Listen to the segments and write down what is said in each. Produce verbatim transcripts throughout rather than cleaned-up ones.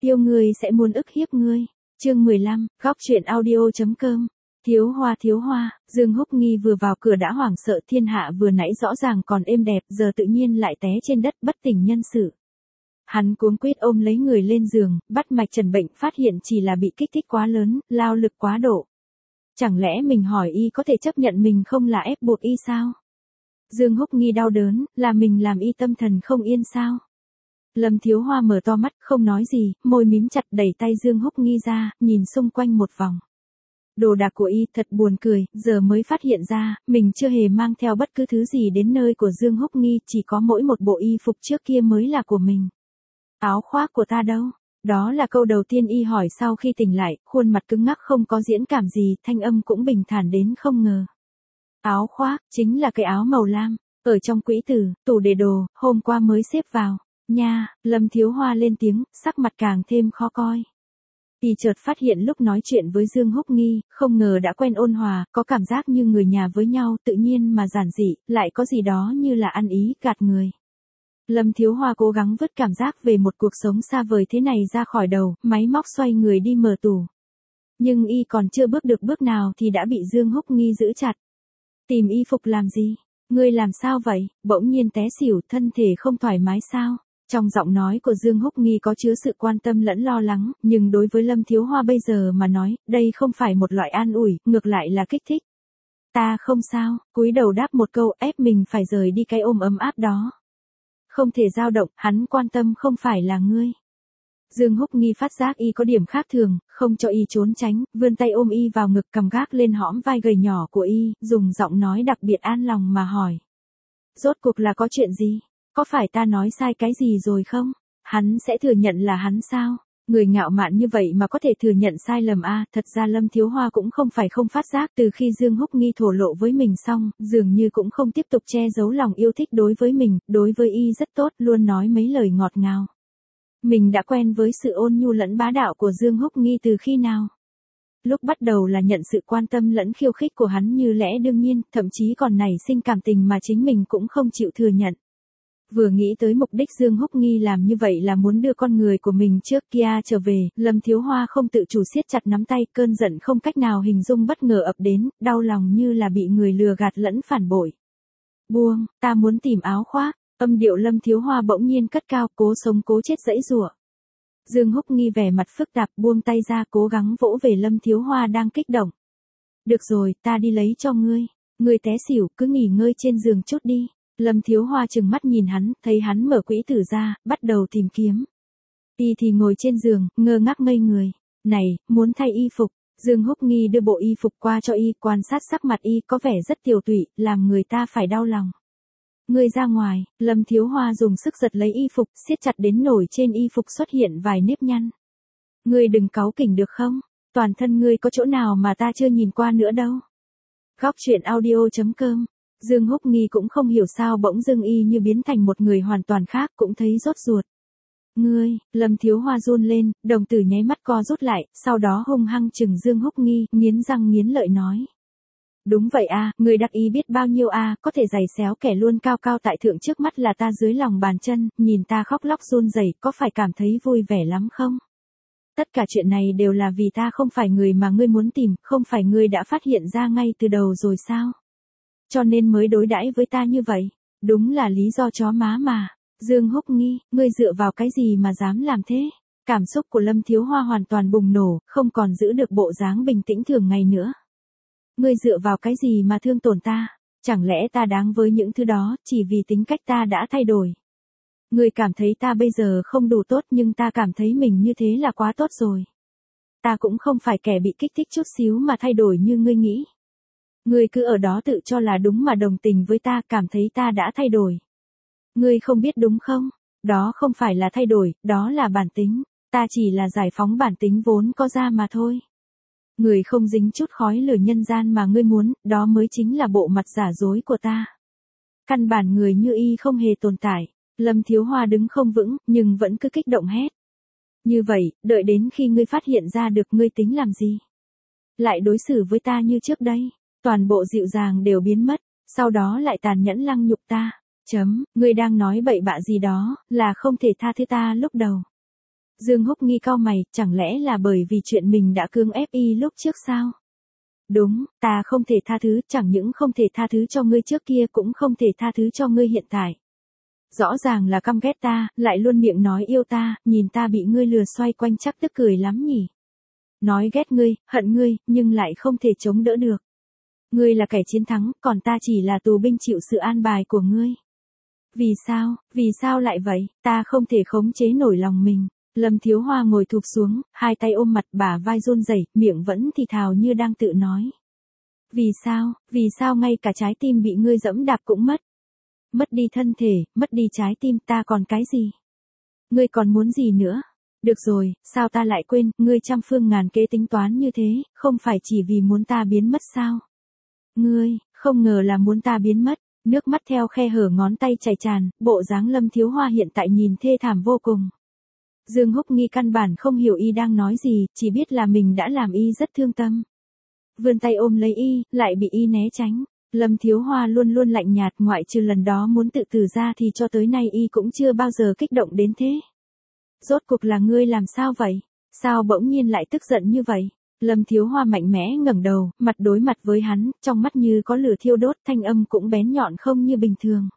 Yêu ngươi sẽ muốn ức hiếp ngươi. Chương mười lăm, góc truyện audio.com. Thiếu Hoa thiếu hoa, Dương Húc Nghi vừa vào cửa đã hoảng sợ, thiên hạ vừa nãy rõ ràng còn êm đẹp, giờ tự nhiên lại té trên đất bất tỉnh nhân sự. Hắn cuống quýt ôm lấy người lên giường, bắt mạch trần bệnh, phát hiện chỉ là bị kích thích quá lớn, lao lực quá độ. Chẳng lẽ mình hỏi y có thể chấp nhận mình không là ép buộc y sao? Dương Húc Nghi đau đớn, là mình làm y tâm thần không yên sao? Lâm Thiếu Hoa mở to mắt, không nói gì, môi mím chặt, đẩy tay Dương Húc Nghi ra, nhìn xung quanh một vòng. Đồ đạc của y thật buồn cười, giờ mới phát hiện ra, mình chưa hề mang theo bất cứ thứ gì đến nơi của Dương Húc Nghi, chỉ có mỗi một bộ y phục trước kia mới là của mình. Áo khoác của ta đâu? Đó là câu đầu tiên y hỏi sau khi tỉnh lại, khuôn mặt cứng ngắc không có diễn cảm gì, thanh âm cũng bình thản đến không ngờ. Áo khoác, chính là cái áo màu lam, ở trong quỹ tử, tủ để đồ, hôm qua mới xếp vào. Nha, Lâm Thiếu Hoa lên tiếng, sắc mặt càng thêm khó coi. Y chợt phát hiện lúc nói chuyện với Dương Húc Nghi, không ngờ đã quen ôn hòa, có cảm giác như người nhà với nhau, tự nhiên mà giản dị, lại có gì đó như là ăn ý, gạt người. Lâm Thiếu Hoa cố gắng vứt cảm giác về một cuộc sống xa vời thế này ra khỏi đầu, máy móc xoay người đi mở tủ. Nhưng y còn chưa bước được bước nào thì đã bị Dương Húc Nghi giữ chặt. Tìm y phục làm gì? Ngươi làm sao vậy? Bỗng nhiên té xỉu, thân thể không thoải mái sao? Trong giọng nói của Dương Húc Nghi có chứa sự quan tâm lẫn lo lắng, nhưng đối với Lâm Thiếu Hoa bây giờ mà nói, đây không phải một loại an ủi, ngược lại là kích thích. Ta không sao, cúi đầu đáp một câu, ép mình phải rời đi cái ôm ấm áp đó. Không thể dao động, hắn quan tâm không phải là ngươi. Dương Húc Nghi phát giác y có điểm khác thường, không cho y trốn tránh, vươn tay ôm y vào ngực, cầm gác lên hõm vai gầy nhỏ của y, dùng giọng nói đặc biệt an lòng mà hỏi. Rốt cuộc là có chuyện gì? Có phải ta nói sai cái gì rồi không? Hắn sẽ thừa nhận là hắn sao? Người ngạo mạn như vậy mà có thể thừa nhận sai lầm a à, thật ra Lâm Thiếu Hoa cũng không phải không phát giác, từ khi Dương Húc Nghi thổ lộ với mình xong, dường như cũng không tiếp tục che giấu lòng yêu thích đối với mình, đối với y rất tốt, luôn nói mấy lời ngọt ngào. Mình đã quen với sự ôn nhu lẫn bá đạo của Dương Húc Nghi từ khi nào? Lúc bắt đầu là nhận sự quan tâm lẫn khiêu khích của hắn như lẽ đương nhiên, thậm chí còn nảy sinh cảm tình mà chính mình cũng không chịu thừa nhận. Vừa nghĩ tới mục đích Dương Húc Nghi làm như vậy là muốn đưa con người của mình trước kia trở về, Lâm Thiếu Hoa không tự chủ siết chặt nắm tay, cơn giận không cách nào hình dung bất ngờ ập đến, đau lòng như là bị người lừa gạt lẫn phản bội. Buông, ta muốn tìm áo khoác, âm điệu Lâm Thiếu Hoa bỗng nhiên cất cao, cố sống cố chết giãy giụa. Dương Húc Nghi vẻ mặt phức tạp, buông tay ra, cố gắng vỗ về Lâm Thiếu Hoa đang kích động. Được rồi, ta đi lấy cho ngươi, ngươi té xỉu, cứ nghỉ ngơi trên giường chút đi. Lâm Thiếu Hoa trừng mắt nhìn hắn, thấy hắn mở quỹ tử ra, bắt đầu tìm kiếm. Y thì ngồi trên giường, ngơ ngác ngây người. Này, muốn thay y phục. Dương Húc Nghi đưa bộ y phục qua cho y, quan sát sắc mặt y có vẻ rất tiều tụy, làm người ta phải đau lòng. Ngươi ra ngoài, Lâm Thiếu Hoa dùng sức giật lấy y phục, siết chặt đến nổi trên y phục xuất hiện vài nếp nhăn. Ngươi đừng cáu kỉnh được không? Toàn thân ngươi có chỗ nào mà ta chưa nhìn qua nữa đâu. Góc truyện audio.com. Dương Húc Nghi cũng không hiểu sao bỗng dưng y như biến thành một người hoàn toàn khác, cũng thấy rốt ruột. Ngươi, Lâm Thiếu Hoa run lên, đồng tử nháy mắt co rút lại, sau đó hung hăng chừng Dương Húc Nghi, nghiến răng nghiến lợi nói. Đúng vậy a, à, người đắc ý biết bao nhiêu a, à, có thể giày xéo kẻ luôn cao cao tại thượng trước mắt là ta dưới lòng bàn chân, nhìn ta khóc lóc run rẩy, có phải cảm thấy vui vẻ lắm không? Tất cả chuyện này đều là vì ta không phải người mà ngươi muốn tìm, không phải ngươi đã phát hiện ra ngay từ đầu rồi sao? Cho nên mới đối đãi với ta như vậy. Đúng là lý do chó má mà. Dương Húc Nghi, ngươi dựa vào cái gì mà dám làm thế? Cảm xúc của Lâm Thiếu Hoa hoàn toàn bùng nổ, không còn giữ được bộ dáng bình tĩnh thường ngày nữa. Ngươi dựa vào cái gì mà thương tổn ta? Chẳng lẽ ta đáng với những thứ đó, chỉ vì tính cách ta đã thay đổi? Ngươi cảm thấy ta bây giờ không đủ tốt nhưng ta cảm thấy mình như thế là quá tốt rồi. Ta cũng không phải kẻ bị kích thích chút xíu mà thay đổi như ngươi nghĩ. Ngươi cứ ở đó tự cho là đúng mà đồng tình với ta, cảm thấy ta đã thay đổi. Ngươi không biết đúng không? Đó không phải là thay đổi, đó là bản tính. Ta chỉ là giải phóng bản tính vốn có ra mà thôi. Người không dính chút khói lửa nhân gian mà ngươi muốn, đó mới chính là bộ mặt giả dối của ta. Căn bản người như y không hề tồn tại. Lâm Thiếu Hoa đứng không vững, nhưng vẫn cứ kích động hét. Như vậy, đợi đến khi ngươi phát hiện ra được ngươi tính làm gì? Lại đối xử với ta như trước đây. Toàn bộ dịu dàng đều biến mất, sau đó lại tàn nhẫn lăng nhục ta. Chấm, ngươi đang nói bậy bạ gì đó, là không thể tha thứ ta lúc đầu. Dương Húc Nghi cau mày, chẳng lẽ là bởi vì chuyện mình đã cưỡng ép y lúc trước sao? Đúng, ta không thể tha thứ, chẳng những không thể tha thứ cho ngươi trước kia cũng không thể tha thứ cho ngươi hiện tại. Rõ ràng là căm ghét ta, lại luôn miệng nói yêu ta, nhìn ta bị ngươi lừa xoay quanh chắc tức cười lắm nhỉ. Nói ghét ngươi, hận ngươi, nhưng lại không thể chống đỡ được. Ngươi là kẻ chiến thắng, còn ta chỉ là tù binh chịu sự an bài của ngươi. Vì sao, vì sao lại vậy, ta không thể khống chế nổi lòng mình. Lâm Thiếu Hoa ngồi thụp xuống, hai tay ôm mặt bả vai run rẩy, miệng vẫn thì thào như đang tự nói. Vì sao, vì sao ngay cả trái tim bị ngươi dẫm đạp cũng mất. Mất đi thân thể, mất đi trái tim, ta còn cái gì? Ngươi còn muốn gì nữa? Được rồi, sao ta lại quên, ngươi trăm phương ngàn kế tính toán như thế, không phải chỉ vì muốn ta biến mất sao? Ngươi, không ngờ là muốn ta biến mất, nước mắt theo khe hở ngón tay chảy tràn, bộ dáng Lâm Thiếu Hoa hiện tại nhìn thê thảm vô cùng. Dương Húc Nghi căn bản không hiểu y đang nói gì, chỉ biết là mình đã làm y rất thương tâm. Vươn tay ôm lấy y, lại bị y né tránh. Lâm Thiếu Hoa luôn luôn lạnh nhạt, ngoại trừ lần đó muốn tự tử ra thì cho tới nay y cũng chưa bao giờ kích động đến thế. Rốt cuộc là ngươi làm sao vậy? Sao bỗng nhiên lại tức giận như vậy? Lâm Thiếu Hoa mạnh mẽ ngẩng đầu, mặt đối mặt với hắn, trong mắt như có lửa thiêu đốt, thanh âm cũng bén nhọn không như bình thường.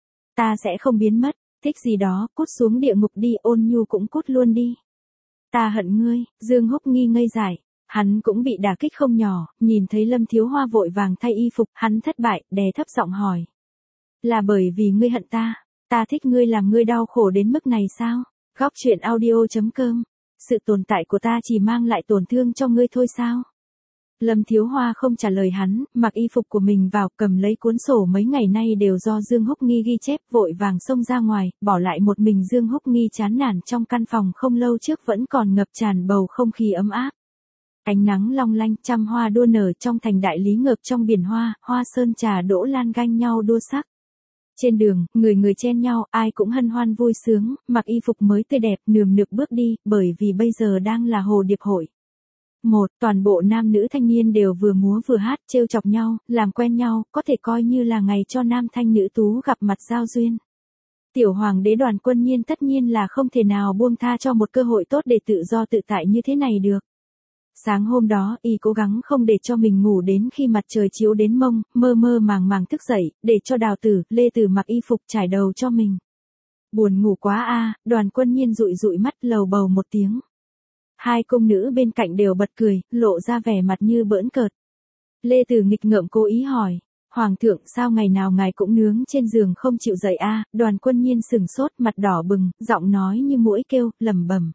Ta sẽ không biến mất, thích gì đó, cút xuống địa ngục đi, Ôn Nhu cũng cút luôn đi. Ta hận ngươi, Dương Húc Nghi ngây dại. Hắn cũng bị đả kích không nhỏ, nhìn thấy Lâm Thiếu Hoa vội vàng thay y phục, hắn thất bại, đè thấp giọng hỏi. Là bởi vì ngươi hận ta, ta thích ngươi làm ngươi đau khổ đến mức này sao? Góc truyện audio chấm com. Sự tồn tại của ta chỉ mang lại tổn thương cho ngươi thôi sao? Lâm Thiếu Hoa không trả lời hắn, mặc y phục của mình vào, cầm lấy cuốn sổ mấy ngày nay đều do Dương Húc Nghi ghi chép, vội vàng xông ra ngoài, bỏ lại một mình Dương Húc Nghi chán nản trong căn phòng không lâu trước vẫn còn ngập tràn bầu không khí ấm áp. Ánh nắng long lanh, trăm hoa đua nở trong thành đại lý ngợp trong biển hoa, hoa sơn trà đỗ lan ganh nhau đua sắc. Trên đường, người người chen nhau, ai cũng hân hoan vui sướng, mặc y phục mới tươi đẹp, nườm nượp bước đi, bởi vì bây giờ đang là hồ điệp hội. Một, toàn bộ nam nữ thanh niên đều vừa múa vừa hát, trêu chọc nhau, làm quen nhau, có thể coi như là ngày cho nam thanh nữ tú gặp mặt giao duyên. Tiểu hoàng đế Đoàn Quân Nhiên tất nhiên là không thể nào buông tha cho một cơ hội tốt để tự do tự tại như thế này được. Sáng hôm đó, y cố gắng không để cho mình ngủ đến khi mặt trời chiếu đến mông, mơ mơ màng màng thức dậy, để cho Đào Tử, Lê Tử mặc y phục trải đầu cho mình. Buồn ngủ quá a, Đoàn Quân Nhiên dụi dụi mắt lầu bầu một tiếng. Hai cung nữ bên cạnh đều bật cười, lộ ra vẻ mặt như bỡn cợt. Lê Tử nghịch ngợm cố ý hỏi, Hoàng thượng sao ngày nào ngài cũng nướng trên giường không chịu dậy a? Đoàn Quân Nhiên sừng sốt, mặt đỏ bừng, giọng nói như muỗi kêu, lẩm bẩm.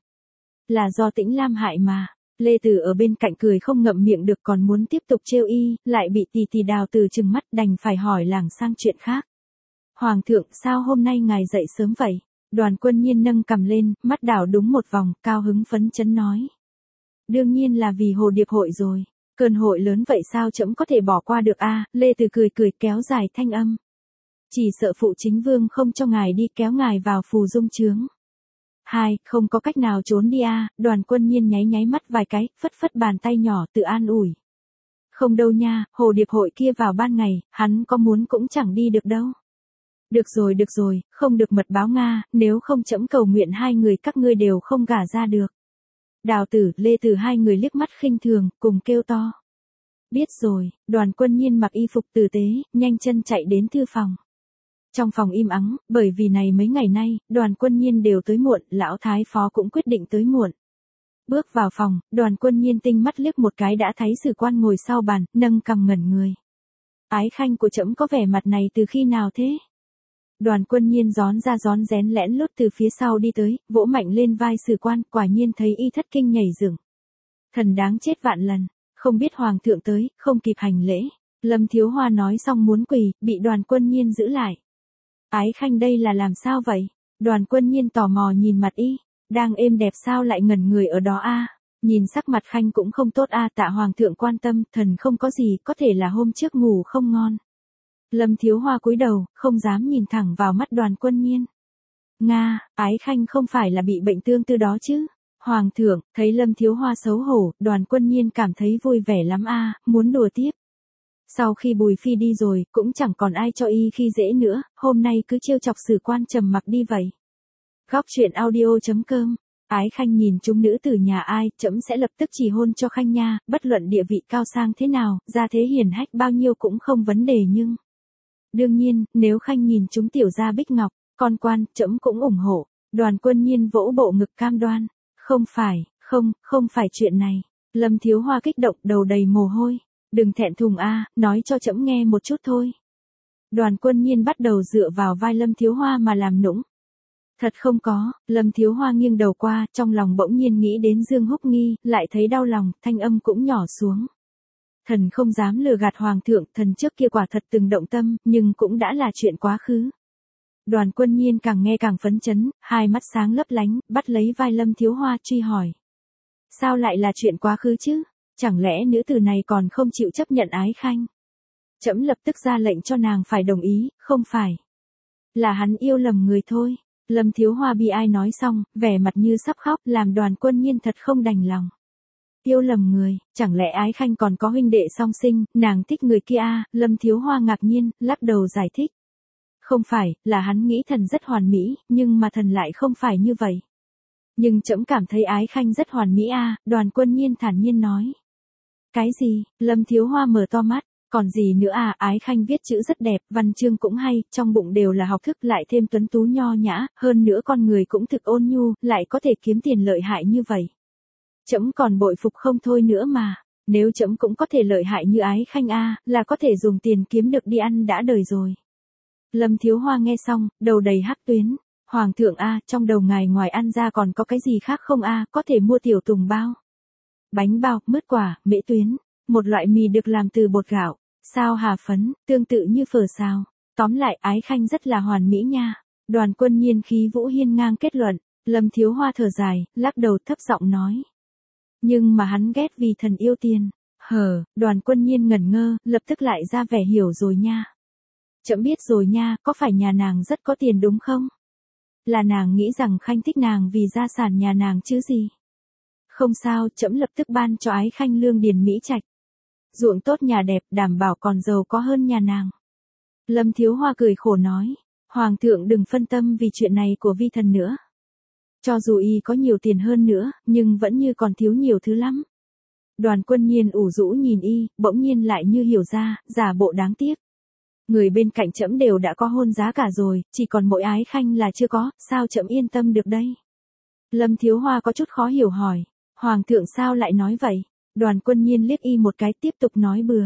Là do Tĩnh Lam hại mà. Lê Tử ở bên cạnh cười không ngậm miệng được, còn muốn tiếp tục trêu y, lại bị tì tì Đào Tử trừng mắt, đành phải hỏi lảng sang chuyện khác. Hoàng thượng, sao hôm nay ngài dậy sớm vậy? Đoàn Quân Nhiên nâng cằm lên, mắt đảo đúng một vòng, cao hứng phấn chấn nói. Đương nhiên là vì hồ điệp hội rồi. Cơn hội lớn vậy sao trẫm có thể bỏ qua được a? Lê Tử cười cười kéo dài thanh âm. Chỉ sợ phụ chính vương không cho ngài đi, kéo ngài vào phù dung trướng. Hai, không có cách nào trốn đi a? Đoàn Quân Nhiên nháy nháy mắt vài cái, phất phất bàn tay nhỏ tự an ủi. Không đâu nha, hồ điệp hội kia vào ban ngày, hắn có muốn cũng chẳng đi được đâu. Được rồi được rồi, không được mật báo Nga, nếu không trẫm cầu nguyện hai người các ngươi đều không gả ra được. Đào Tử, Lê Tử hai người liếc mắt khinh thường, cùng kêu to. Biết rồi, Đoàn Quân Nhiên mặc y phục tử tế, nhanh chân chạy đến thư phòng. Trong phòng im ắng, bởi vì này mấy ngày nay, Đoàn Quân Nhiên đều tới muộn, lão thái phó cũng quyết định tới muộn. Bước vào phòng, Đoàn Quân Nhiên tinh mắt liếc một cái đã thấy sử quan ngồi sau bàn, nâng cằm ngẩn người. Ái khanh của trẫm có vẻ mặt này từ khi nào thế? Đoàn Quân Nhiên gión ra gión rén lẽn lút từ phía sau đi tới, vỗ mạnh lên vai sử quan, quả nhiên thấy y thất kinh nhảy dựng. Thần đáng chết vạn lần, không biết hoàng thượng tới, không kịp hành lễ. Lâm Thiếu Hoa nói xong muốn quỳ, bị Đoàn Quân Nhiên giữ lại. Ái khanh đây là làm sao vậy? Đoàn Quân Nhiên tò mò nhìn mặt y, đang êm đẹp sao lại ngẩn người ở đó a? Nhìn sắc mặt khanh cũng không tốt a, tạ hoàng thượng quan tâm, thần không có gì, có thể là hôm trước ngủ không ngon. Lâm Thiếu Hoa cúi đầu, không dám nhìn thẳng vào mắt Đoàn Quân Nhiên. Nga, ái khanh không phải là bị bệnh tương tư đó chứ? Hoàng thượng, thấy Lâm Thiếu Hoa xấu hổ, Đoàn Quân Nhiên cảm thấy vui vẻ lắm a, muốn đùa tiếp. Sau khi Bùi Phi đi rồi, cũng chẳng còn ai cho y khi dễ nữa, hôm nay cứ trêu chọc sử quan trầm mặc đi vậy. Góc truyện audio chấm com Ái Khanh nhìn chúng nữ từ nhà ai, trẫm sẽ lập tức chỉ hôn cho Khanh nha, bất luận địa vị cao sang thế nào, gia thế hiển hách bao nhiêu cũng không vấn đề nhưng... Đương nhiên, nếu Khanh nhìn chúng tiểu gia bích ngọc, con quan, trẫm cũng ủng hộ. Đoàn Quân Nhiên vỗ bộ ngực cam đoan. Không phải, không, không phải chuyện này. Lâm Thiếu Hoa kích động, đầu đầy mồ hôi. Đừng thẹn thùng a, nói cho trẫm nghe một chút thôi. Đoàn Quân Nhiên bắt đầu dựa vào vai Lâm Thiếu Hoa mà làm nũng. Thật không có, Lâm Thiếu Hoa nghiêng đầu qua, trong lòng bỗng nhiên nghĩ đến Dương Húc Nghi, lại thấy đau lòng, thanh âm cũng nhỏ xuống. Thần không dám lừa gạt hoàng thượng, thần trước kia quả thật từng động tâm, nhưng cũng đã là chuyện quá khứ. Đoàn Quân Nhiên càng nghe càng phấn chấn, hai mắt sáng lấp lánh, bắt lấy vai Lâm Thiếu Hoa truy hỏi. Sao lại là chuyện quá khứ chứ? Chẳng lẽ nữ tử này còn không chịu chấp nhận Ái Khanh? Trẫm lập tức ra lệnh cho nàng phải đồng ý, không phải. Là hắn yêu lầm người thôi. Lâm Thiếu Hoa bi ai nói xong, vẻ mặt như sắp khóc, làm Đoàn Quân Nhiên thật không đành lòng. Yêu lầm người, chẳng lẽ Ái Khanh còn có huynh đệ song sinh, nàng thích người kia à? Lâm Thiếu Hoa ngạc nhiên, lắc đầu giải thích. Không phải, là hắn nghĩ thần rất hoàn mỹ, nhưng mà thần lại không phải như vậy. Nhưng trẫm cảm thấy Ái Khanh rất hoàn mỹ à, Đoàn Quân Nhiên thản nhiên nói. Cái gì? Lâm Thiếu Hoa mở to mắt. Còn gì nữa à, Ái Khanh viết chữ rất đẹp, văn chương cũng hay, trong bụng đều là học thức, lại thêm tuấn tú nho nhã, hơn nữa con người cũng thực ôn nhu, lại có thể kiếm tiền lợi hại như vậy. Trẫm còn bội phục không thôi nữa mà, nếu trẫm cũng có thể lợi hại như Ái Khanh a, là có thể dùng tiền kiếm được đi ăn đã đời rồi. Lâm Thiếu Hoa nghe xong, đầu đầy hắc tuyến. Hoàng thượng a, trong đầu ngài ngoài ăn ra còn có cái gì khác không a, có thể mua tiểu tùng bao, bánh bao, mứt quả, mễ tuyến, một loại mì được làm từ bột gạo, sao hà phấn, tương tự như phở xào. Tóm lại Ái Khanh rất là hoàn mỹ nha. Đoàn Quân Nhiên khí vũ hiên ngang kết luận. Lâm Thiếu Hoa thở dài, lắc đầu thấp giọng nói. Nhưng mà hắn ghét vì thần yêu tiền. Hờ, Đoàn Quân Nhiên ngẩn ngơ, lập tức lại ra vẻ hiểu rồi nha. Trẫm biết rồi nha, có phải nhà nàng rất có tiền đúng không? Là nàng nghĩ rằng Khanh thích nàng vì gia sản nhà nàng chứ gì? Không sao, trẫm lập tức ban cho Ái Khanh lương điền mỹ trạch. Ruộng tốt nhà đẹp, đảm bảo còn giàu có hơn nhà nàng. Lâm Thiếu Hoa cười khổ nói. Hoàng thượng đừng phân tâm vì chuyện này của vi thần nữa. Cho dù y có nhiều tiền hơn nữa, nhưng vẫn như còn thiếu nhiều thứ lắm. Đoàn Quân Nhiên ủ rũ nhìn y, bỗng nhiên lại như hiểu ra, giả bộ đáng tiếc. Người bên cạnh trẫm đều đã có hôn giá cả rồi, chỉ còn mỗi Ái Khanh là chưa có, sao trẫm yên tâm được đây? Lâm Thiếu Hoa có chút khó hiểu hỏi. Hoàng thượng sao lại nói vậy? Đoàn Quân Nhiên liếc y một cái tiếp tục nói bừa.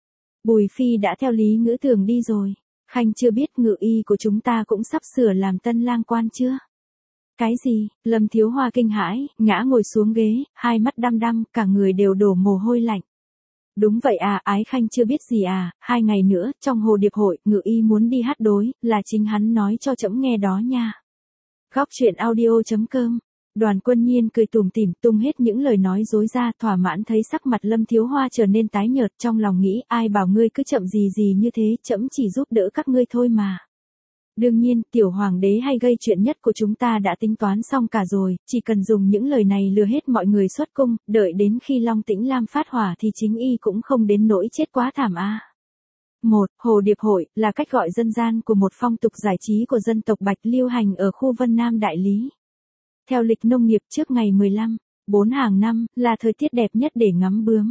Bùi Phi đã theo Lý Ngữ Thường đi rồi. Khanh chưa biết ngự y của chúng ta cũng sắp sửa làm tân lang quan chưa? Cái gì? Lâm Thiếu Hoa kinh hãi, ngã ngồi xuống ghế, hai mắt đăm đăm, cả người đều đổ mồ hôi lạnh. Đúng vậy à, Ái Khanh chưa biết gì à, hai ngày nữa, trong hồ điệp hội, ngự y muốn đi hát đối, là chính hắn nói cho trẫm nghe đó nha. Góc truyện audio chấm com. Đoàn Quân Nhiên cười tủm tỉm tung hết những lời nói dối ra, thỏa mãn thấy sắc mặt Lâm Thiếu Hoa trở nên tái nhợt, trong lòng nghĩ ai bảo ngươi cứ chậm gì gì như thế, trẫm chỉ giúp đỡ các ngươi thôi mà. Đương nhiên, tiểu hoàng đế hay gây chuyện nhất của chúng ta đã tính toán xong cả rồi, chỉ cần dùng những lời này lừa hết mọi người xuất cung, đợi đến khi Long Tĩnh Lam phát hỏa thì chính y cũng không đến nỗi chết quá thảm a. một. Hồ điệp hội, là cách gọi dân gian của một phong tục giải trí của dân tộc Bạch lưu hành ở khu Vân Nam Đại Lý. Theo lịch nông nghiệp trước ngày mười lăm, bốn hàng năm, là thời tiết đẹp nhất để ngắm bướm.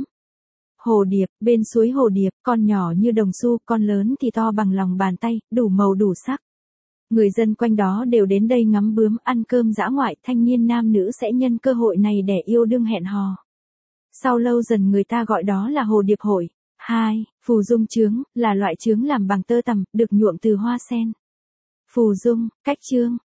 Hồ điệp, bên suối hồ điệp, con nhỏ như đồng xu, con lớn thì to bằng lòng bàn tay, đủ màu đủ sắc. Người dân quanh đó đều đến đây ngắm bướm, ăn cơm dã ngoại, thanh niên nam nữ sẽ nhân cơ hội này để yêu đương hẹn hò. Sau lâu dần người ta gọi đó là hồ điệp hội. hai. Phù dung trướng, là loại trướng làm bằng tơ tằm, được nhuộm từ hoa sen. Phù dung, cách trương,